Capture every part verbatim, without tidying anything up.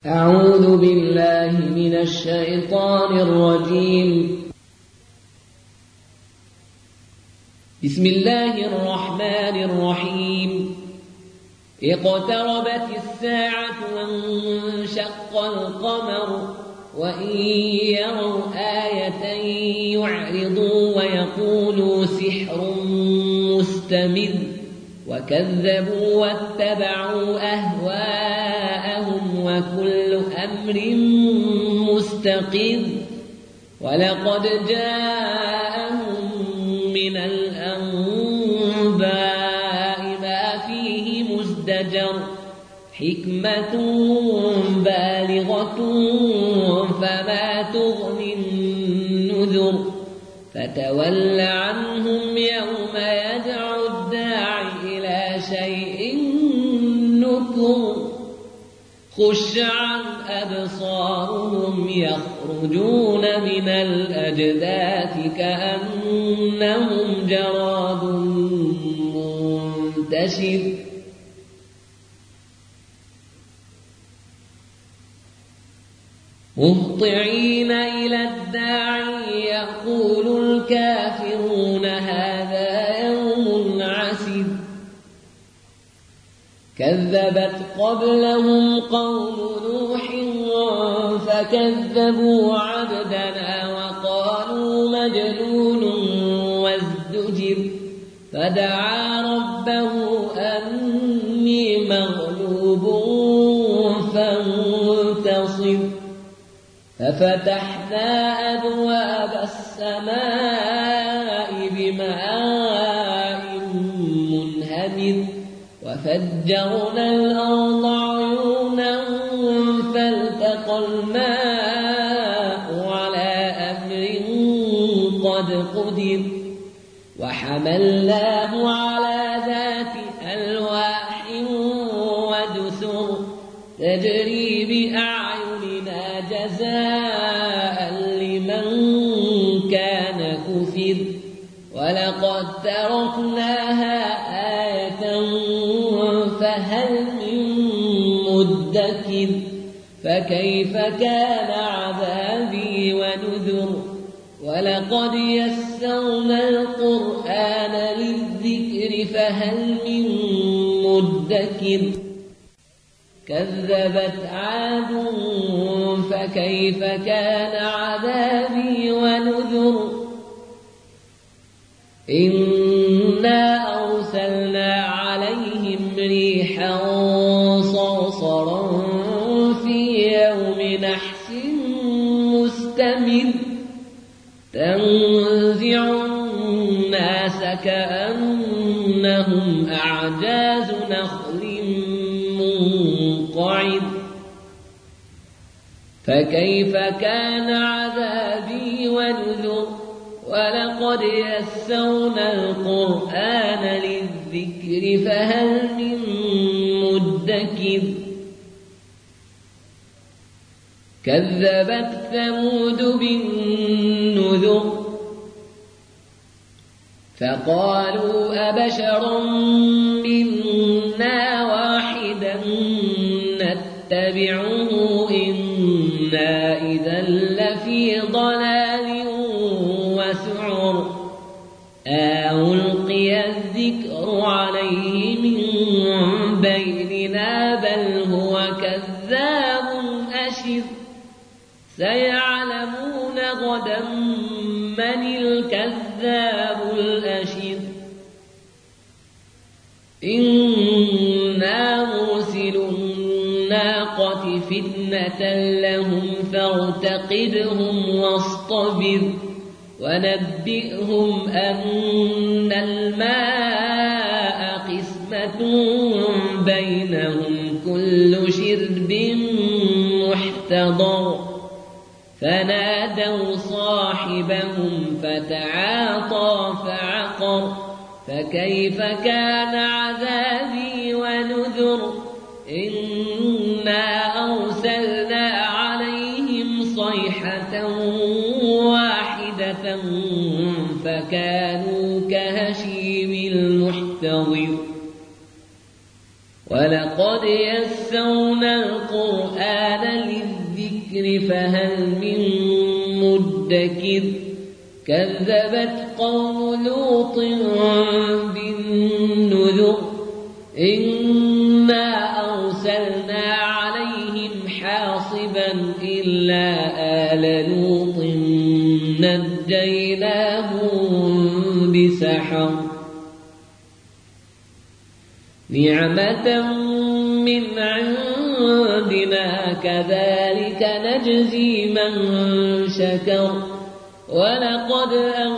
أعوذ بالله من الشيطان الرجيم. بسم الله الرحمن الرحيم. اقتربت الساعة وانشق القمر وإن يروا آية يعرضوا ويقولوا سحر مستمر وكذبوا واتبعوا أهواءهم وكل أمر مستقر ولقد جاءهم من الأنباء ما فيه مزدجر حكمة بالغة فما تغني النذر فتول عنهم يوم يدعو الداعي إلى شيء نكر خش عن أبصارهم يخرجون من الأجداث كأنهم جراد منتشر مهطعين إلى الداعي يقول الكافرون هذا يوم عسير كذبت قبلهم قوم نوح فكذبوا عبدنا وقالوا مجنون وازدجر فدعا ربه أني مغلوب فانتصر ففتحنا أبواب السماء بماء منهمر وفجرنا الأرض عيونا فالتقى الماء على أمر قد قدر وحملناه على ذات ألواح ودسر تجري بأعيننا جزاء لمن كان كفر ولقد تركناها آية فهل من مدكر فكيف كان عذابي ونذر ولقد يسرنا القرآن للذكر فهل من مدكر كذبت عاد فكيف كان عذابي ونذر إنا أرسلنا عليهم ريحا صرصرا في يوم نحس مستمر تنزع الناس كأنهم أعجاز نخل منقعر فكيف كان عذابي ونذر ولقد يسرنا القرآن للذكر فهل من مدكر كذبت ثمود بالنذر فقالوا أبشرا منا واحدا نتبعه إنا إذا لفي ضلال وسعر ألقي الذكر عليه من بيننا بل هو كذاب أشر سيعلمون غدا من الكذاب الأشر إنا مرسل الناقة فتنة لهم فارتقبهم واصطبر ونبئهم أن الماء قسمة بينهم كل شرب محتضر فنادوا صاحبهم فتعاطى فعقر فكيف كان عذابي ونذر إنا أرسلنا عليهم صيحة واحدة فكانوا كهشيم المحتضر ولقد يسرنا القرآن للذكر فهل من مدكر كذبت قوم لوط بالنذر إنا أرسلنا عليهم حاصبا إلا آل لوط نجيناهم بسحر نعمة من عندنا كذلك نجزي من شكر ولقد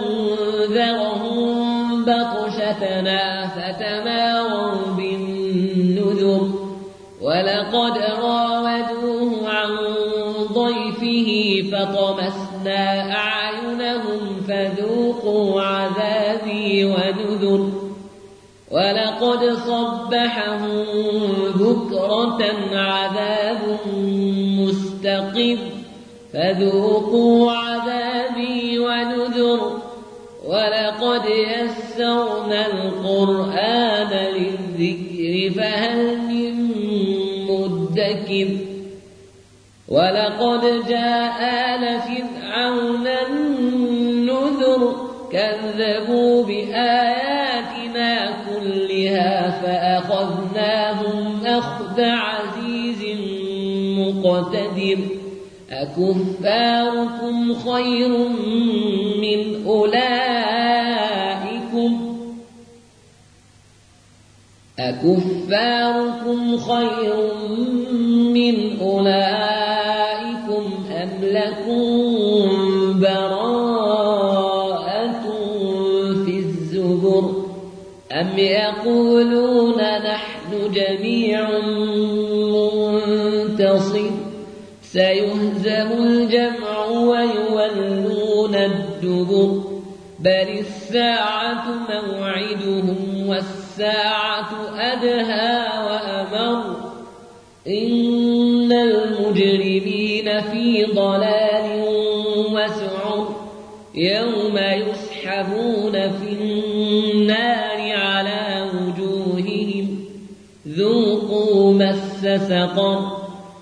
أنذرهم بطشتنا فتماروا بالنذر ولقد راودوه عن ضيفه فطمسنا أعينهم فذوقوا عذابي ونذر ولقد صبحهم بكرة عذاب مستقر فذوقوا عذابي ونذر ولقد يسرنا القرآن للذكر فهل من مدكر ولقد جاء آل فرعون النذر كذبوا بآياتنا كلها فأخذناهم أخذ عزيز مقتدر أكفاركم خير من أولئكم أكفاركم خير من أولئكم أم لكم براءة في الزبر أم يقولون نحن جميع منتصر سيهزم الجمع ويولون الدبر بل الساعة موعدهم والساعة أدهى وأمر إن المجرمين في ضلال وسعر يوم يسحبون في النار على وجوههم ذوقوا مس سقر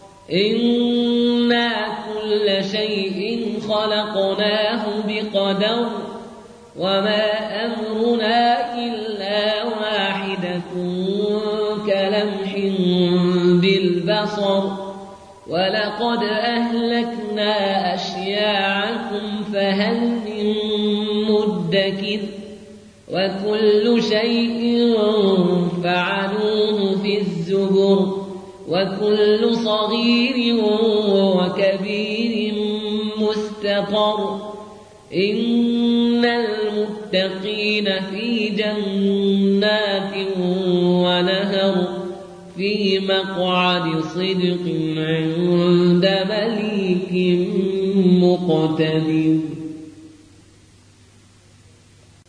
إنا كل شيء خلقناه بقدر وما أمرنا إلا واحدة كلمح بالبصر ولقد أهلكنا أشياعكم فهل من مدكر وكل شيء فعلوه في الزبر وكل صغير وكبير مستطر إن المتقين في جنات ونهر في مقعد صدق عند مليك مقتدر.